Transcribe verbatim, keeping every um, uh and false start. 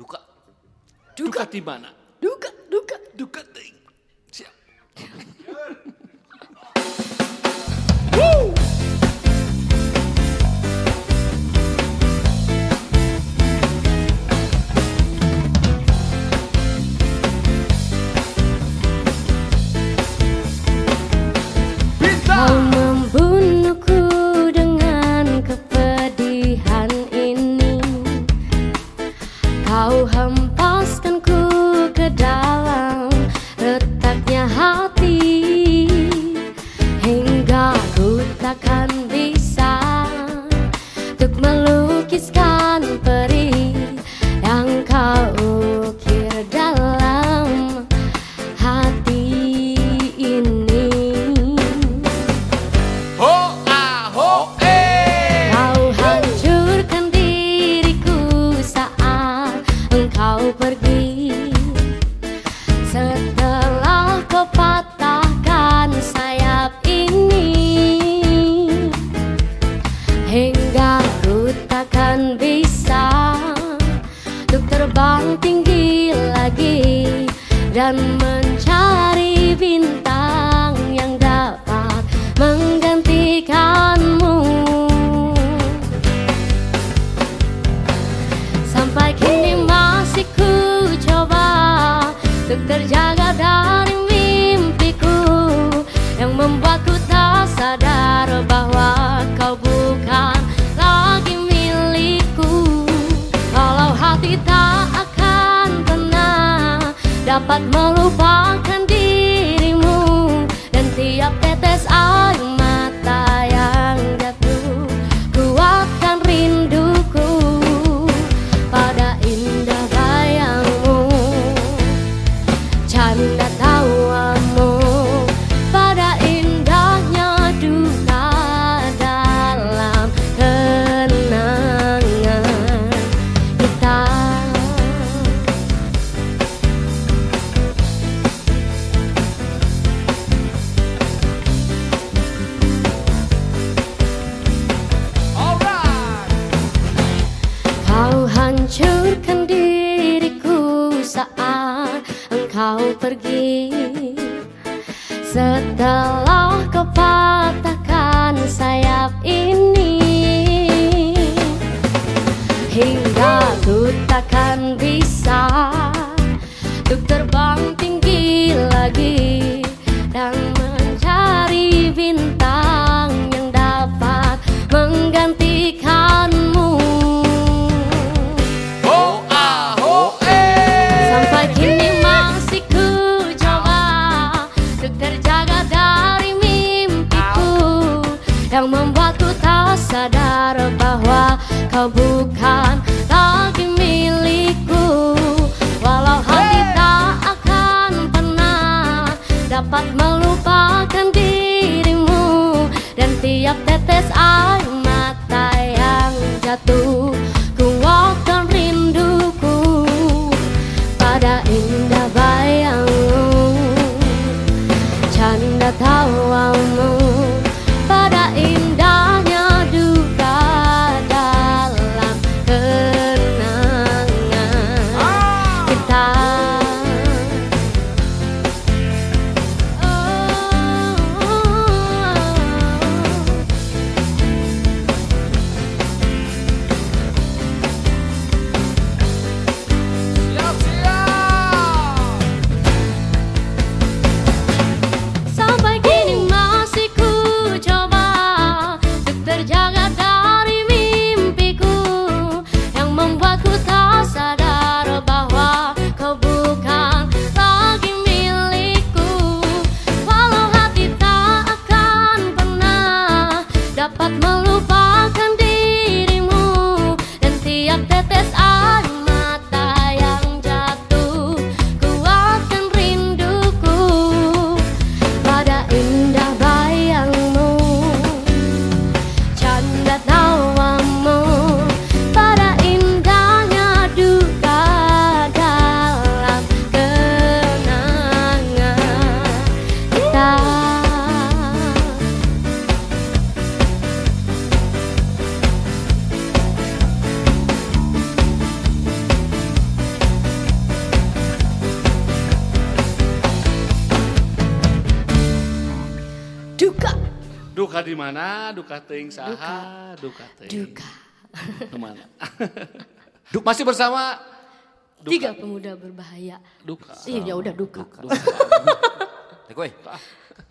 Duka. Duka. Duka di mana? Duka, duka. Duka ting. Siap. Woo! Kau membunuhku dengan kepedihan ini. Kau hempaskanku ke dalam retaknya hati, hingga ku takkan bisa untuk melukiskan perih yang kau ukir dalam hati ini. Ho ah ho eh. Kau hancurkan diriku saat engkau pergi, setelah kau patahkan sayap ini, hingga ku takkan bisa untuk terbang tinggi lagi dan mencari bintang yang dapat menggantikanmu. Sampai kini masih ku coba untuk terjaga dari mimpiku yang membuatku tak sadar bahwa kau bukan lagi milikku. Kalau hati tak akan pernah dapat melupakan dirimu, dan tiap tetes air mata yang jatuh kuatkan rinduku pada indah bayangmu, canda tawamu, pada indahnya duka dalam kenangan kita. Kau hancurkan diriku saat engkau pergi, setelah kau patahkan sayap ini, hingga ku takkan bisa untuk terbang tinggi lagi dan mencari bintang yang dapat menggantikanmu. Ho ah ho eh. Sampai kini masih ku coba untuk terjaga dari mimpiku yang membuatku tak sadar bahwa kau bukan lagi milikku. Walau hati tak akan pernah dapat melupakan dirimu, dan tiap tetes air mata yang jatuh kuatkan rinduku pada indah bayangmu, canda tawamu, pada indahnya duka dalam Duka. Duka di mana? Duka teuing saha? Duka teuing. Duka. Kemana? Masih bersama Duka. Tiga pemuda berbahaya. Duka. Iya ya udah duka. Teko eh.